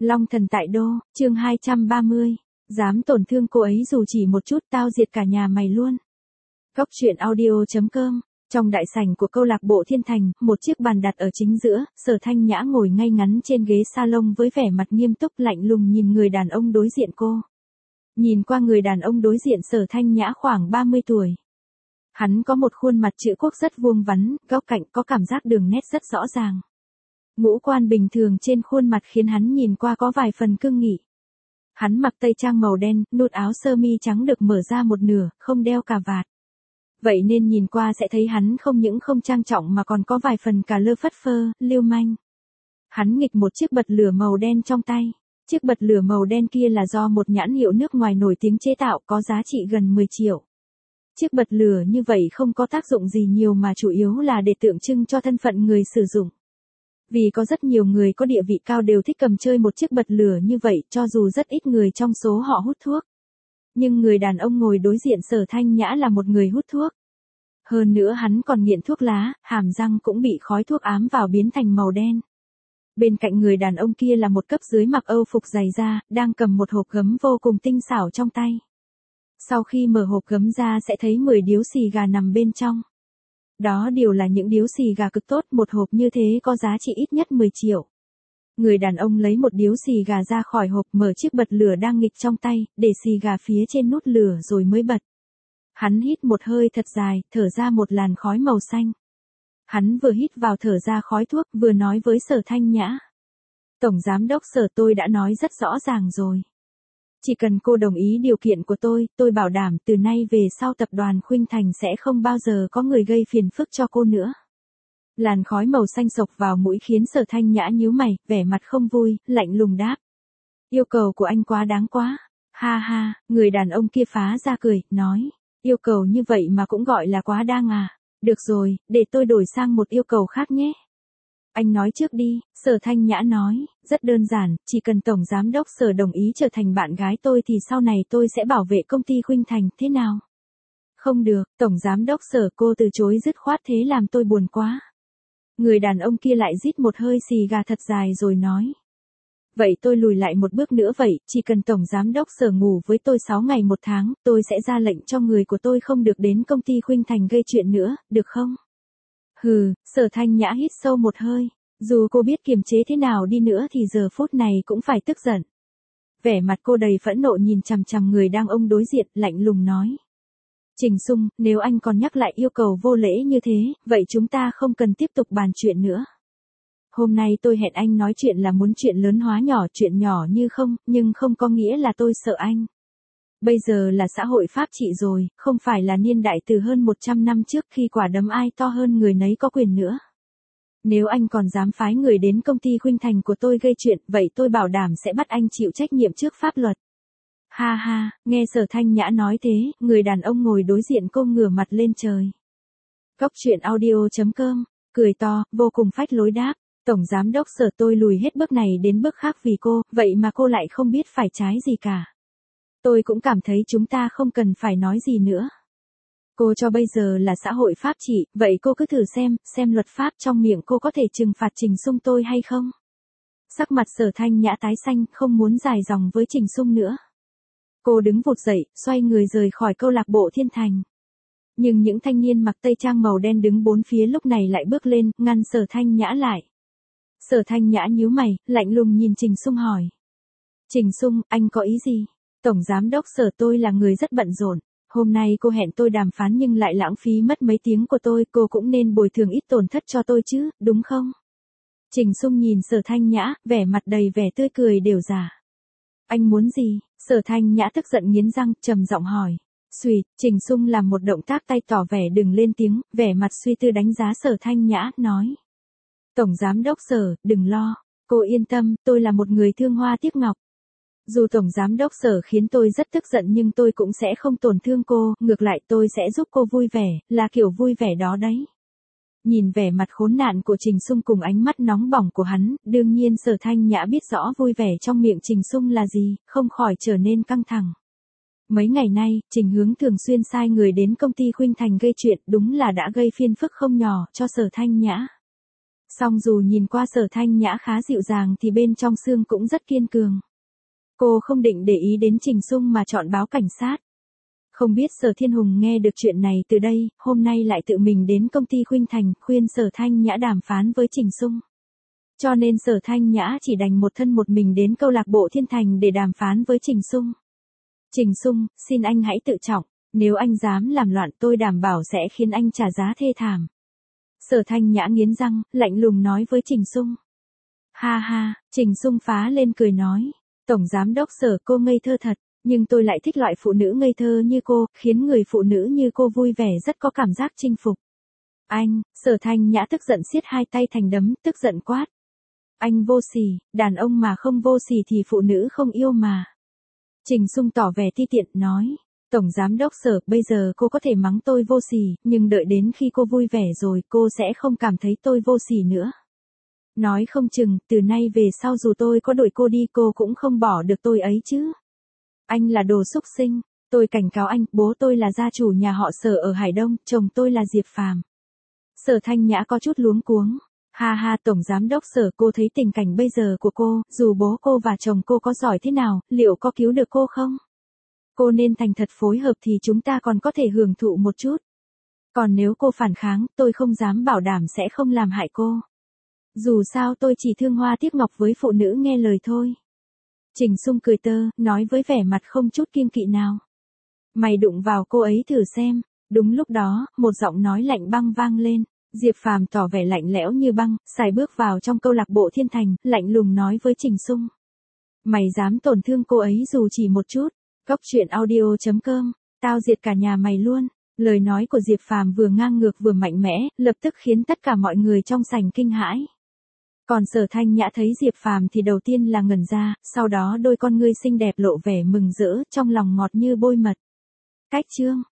Long thần tại đô, chương 230. Dám tổn thương cô ấy dù chỉ một chút tao diệt cả nhà mày luôn. Cóc truyện audio.com. Trong đại sảnh của câu lạc bộ Thiên Thành, một chiếc bàn đặt ở chính giữa, Sở Thanh Nhã ngồi ngay ngắn trên ghế salon với vẻ mặt nghiêm túc lạnh lùng nhìn người đàn ông đối diện cô. Nhìn qua người đàn ông đối diện Sở Thanh Nhã khoảng 30 tuổi. Hắn có một khuôn mặt chữ quốc rất vuông vắn, góc cạnh có cảm giác đường nét rất rõ ràng. Ngũ quan bình thường trên khuôn mặt khiến hắn nhìn qua có vài phần cương nghị. Hắn mặc tây trang màu đen, nút áo sơ mi trắng được mở ra một nửa, không đeo cà vạt. Vậy nên nhìn qua sẽ thấy hắn không những không trang trọng mà còn có vài phần cà lơ phất phơ, lưu manh. Hắn nghịch một chiếc bật lửa màu đen trong tay. Chiếc bật lửa màu đen kia là do một nhãn hiệu nước ngoài nổi tiếng chế tạo, có giá trị gần 10 triệu. Chiếc bật lửa như vậy không có tác dụng gì nhiều mà chủ yếu là để tượng trưng cho thân phận người sử dụng. Vì có rất nhiều người có địa vị cao đều thích cầm chơi một chiếc bật lửa như vậy, cho dù rất ít người trong số họ hút thuốc. Nhưng người đàn ông ngồi đối diện Sở Thanh Nhã là một người hút thuốc. Hơn nữa hắn còn nghiện thuốc lá, hàm răng cũng bị khói thuốc ám vào biến thành màu đen. Bên cạnh người đàn ông kia là một cấp dưới mặc Âu phục dày da, đang cầm một hộp gấm vô cùng tinh xảo trong tay. Sau khi mở hộp gấm ra sẽ thấy 10 điếu xì gà nằm bên trong. Đó đều là những điếu xì gà cực tốt, một hộp như thế có giá trị ít nhất 10 triệu. Người đàn ông lấy một điếu xì gà ra khỏi hộp, mở chiếc bật lửa đang nghịch trong tay, để xì gà phía trên nút lửa rồi mới bật. Hắn hít một hơi thật dài, thở ra một làn khói màu xanh. Hắn vừa hít vào thở ra khói thuốc, vừa nói với Sở Thanh Nhã. Tổng giám đốc Sở, tôi đã nói rất rõ ràng rồi. Chỉ cần cô đồng ý điều kiện của tôi bảo đảm từ nay về sau tập đoàn Khuynh Thành sẽ không bao giờ có người gây phiền phức cho cô nữa. Làn khói màu xanh xộc vào mũi khiến Sở Thanh Nhã nhíu mày, vẻ mặt không vui, lạnh lùng đáp. Yêu cầu của anh quá đáng quá. Ha ha, người đàn ông kia phá ra cười, nói. Yêu cầu như vậy mà cũng gọi là quá đáng à. Được rồi, để tôi đổi sang một yêu cầu khác nhé. Anh nói trước đi, Sở Thanh Nhã nói, rất đơn giản, chỉ cần Tổng Giám đốc Sở đồng ý trở thành bạn gái tôi thì sau này tôi sẽ bảo vệ công ty Khuynh Thành, thế nào? Không được, Tổng Giám đốc Sở, cô từ chối dứt khoát thế làm tôi buồn quá. Người đàn ông kia lại rít một hơi xì gà thật dài rồi nói. Vậy tôi lùi lại một bước nữa vậy, chỉ cần Tổng Giám đốc Sở ngủ với tôi 6 ngày một tháng, tôi sẽ ra lệnh cho người của tôi không được đến công ty Khuynh Thành gây chuyện nữa, được không? Hừ, Sở Thanh Nhã hít sâu một hơi, dù cô biết kiềm chế thế nào đi nữa thì giờ phút này cũng phải tức giận. Vẻ mặt cô đầy phẫn nộ nhìn chằm chằm người đang ông đối diện, lạnh lùng nói. Trình Sung, nếu anh còn nhắc lại yêu cầu vô lễ như thế, vậy chúng ta không cần tiếp tục bàn chuyện nữa. Hôm nay tôi hẹn anh nói chuyện là muốn chuyện lớn hóa nhỏ, chuyện nhỏ như không, nhưng không có nghĩa là tôi sợ anh. Bây giờ là xã hội pháp trị rồi, không phải là niên đại từ hơn 100 năm trước khi quả đấm ai to hơn người nấy có quyền nữa. Nếu anh còn dám phái người đến công ty Khuynh Thành của tôi gây chuyện, vậy tôi bảo đảm sẽ bắt anh chịu trách nhiệm trước pháp luật. Ha ha, nghe Sở Thanh Nhã nói thế, người đàn ông ngồi đối diện cô ngửa mặt lên trời. Cóc truyện audio.com, cười to, vô cùng phách lối đáp. Tổng Giám đốc Sở, tôi lùi hết bước này đến bước khác vì cô, vậy mà cô lại không biết phải trái gì cả. Tôi cũng cảm thấy chúng ta không cần phải nói gì nữa. Cô cho bây giờ là xã hội pháp trị, vậy cô cứ thử xem luật pháp trong miệng cô có thể trừng phạt Trình Sung tôi hay không? Sắc mặt Sở Thanh Nhã tái xanh, không muốn dài dòng với Trình Sung nữa. Cô đứng vụt dậy, xoay người rời khỏi câu lạc bộ Thiên Thành. Nhưng những thanh niên mặc tây trang màu đen đứng bốn phía lúc này lại bước lên, ngăn Sở Thanh Nhã lại. Sở Thanh Nhã nhíu mày, lạnh lùng nhìn Trình Sung hỏi. Trình Sung, anh có ý gì? Tổng Giám đốc Sở, tôi là người rất bận rộn. Hôm nay cô hẹn tôi đàm phán nhưng lại lãng phí mất mấy tiếng của tôi, cô cũng nên bồi thường ít tổn thất cho tôi chứ, đúng không? Trình Sung nhìn Sở Thanh Nhã, vẻ mặt đầy vẻ tươi cười đều giả. Anh muốn gì? Sở Thanh Nhã tức giận nghiến răng, trầm giọng hỏi. Xuỵt, Trình Sung làm một động tác tay tỏ vẻ đừng lên tiếng, vẻ mặt suy tư đánh giá Sở Thanh Nhã, nói. Tổng Giám đốc Sở, đừng lo, cô yên tâm, tôi là một người thương hoa tiếc ngọc. Dù Tổng Giám đốc Sở khiến tôi rất tức giận nhưng tôi cũng sẽ không tổn thương cô, ngược lại tôi sẽ giúp cô vui vẻ, là kiểu vui vẻ đó đấy. Nhìn vẻ mặt khốn nạn của Trình Sung cùng ánh mắt nóng bỏng của hắn, đương nhiên Sở Thanh Nhã biết rõ vui vẻ trong miệng Trình Sung là gì, không khỏi trở nên căng thẳng. Mấy ngày nay, Trình Hướng thường xuyên sai người đến công ty Khuynh Thành gây chuyện, đúng là đã gây phiền phức không nhỏ cho Sở Thanh Nhã. Song dù nhìn qua Sở Thanh Nhã khá dịu dàng thì bên trong xương cũng rất kiên cường. Cô không định để ý đến Trình Sung mà chọn báo cảnh sát. Không biết Sở Thiên Hùng nghe được chuyện này từ đây, hôm nay lại tự mình đến công ty Khuynh Thành khuyên Sở Thanh Nhã đàm phán với Trình Sung. Cho nên Sở Thanh Nhã chỉ đành một thân một mình đến câu lạc bộ Thiên Thành để đàm phán với Trình Sung. Trình Sung, xin anh hãy tự trọng, nếu anh dám làm loạn tôi đảm bảo sẽ khiến anh trả giá thê thảm. Sở Thanh Nhã nghiến răng, lạnh lùng nói với Trình Sung. Ha ha, Trình Sung phá lên cười nói. Tổng giám đốc Sở, cô ngây thơ thật, nhưng tôi lại thích loại phụ nữ ngây thơ như cô, khiến người phụ nữ như cô vui vẻ rất có cảm giác chinh phục. Anh, Sở Thanh Nhã tức giận siết hai tay thành đấm, tức giận quát. Anh vô sỉ, đàn ông mà không vô sỉ thì phụ nữ không yêu mà. Trình Sung tỏ vẻ ti tiện, nói. Tổng giám đốc Sở, bây giờ cô có thể mắng tôi vô sỉ, nhưng đợi đến khi cô vui vẻ rồi cô sẽ không cảm thấy tôi vô sỉ nữa. Nói không chừng, từ nay về sau dù tôi có đuổi cô đi cô cũng không bỏ được tôi ấy chứ. Anh là đồ xúc sinh, tôi cảnh cáo anh, bố tôi là gia chủ nhà họ Sở ở Hải Đông, chồng tôi là Diệp Phàm. Sở Thanh Nhã có chút luống cuống. Ha ha, tổng giám đốc Sở, cô thấy tình cảnh bây giờ của cô, dù bố cô và chồng cô có giỏi thế nào, liệu có cứu được cô không? Cô nên thành thật phối hợp thì chúng ta còn có thể hưởng thụ một chút. Còn nếu cô phản kháng, tôi không dám bảo đảm sẽ không làm hại cô. Dù sao tôi chỉ thương hoa tiếc ngọc với phụ nữ nghe lời thôi. Trình Sung cười tơ, nói với vẻ mặt không chút kiêng kỵ nào. Mày đụng vào cô ấy thử xem. Đúng lúc đó, một giọng nói lạnh băng vang lên. Diệp Phàm tỏ vẻ lạnh lẽo như băng, sải bước vào trong câu lạc bộ Thiên Thành, lạnh lùng nói với Trình Sung. Mày dám tổn thương cô ấy dù chỉ một chút. Góc truyện audio.com, tao diệt cả nhà mày luôn. Lời nói của Diệp Phàm vừa ngang ngược vừa mạnh mẽ, lập tức khiến tất cả mọi người trong sảnh kinh hãi. Còn Sở Thanh Nhã thấy Diệp Phàm thì đầu tiên là ngẩn ra, sau đó đôi con ngươi xinh đẹp lộ vẻ mừng rỡ, trong lòng ngọt như bôi mật. Cách chương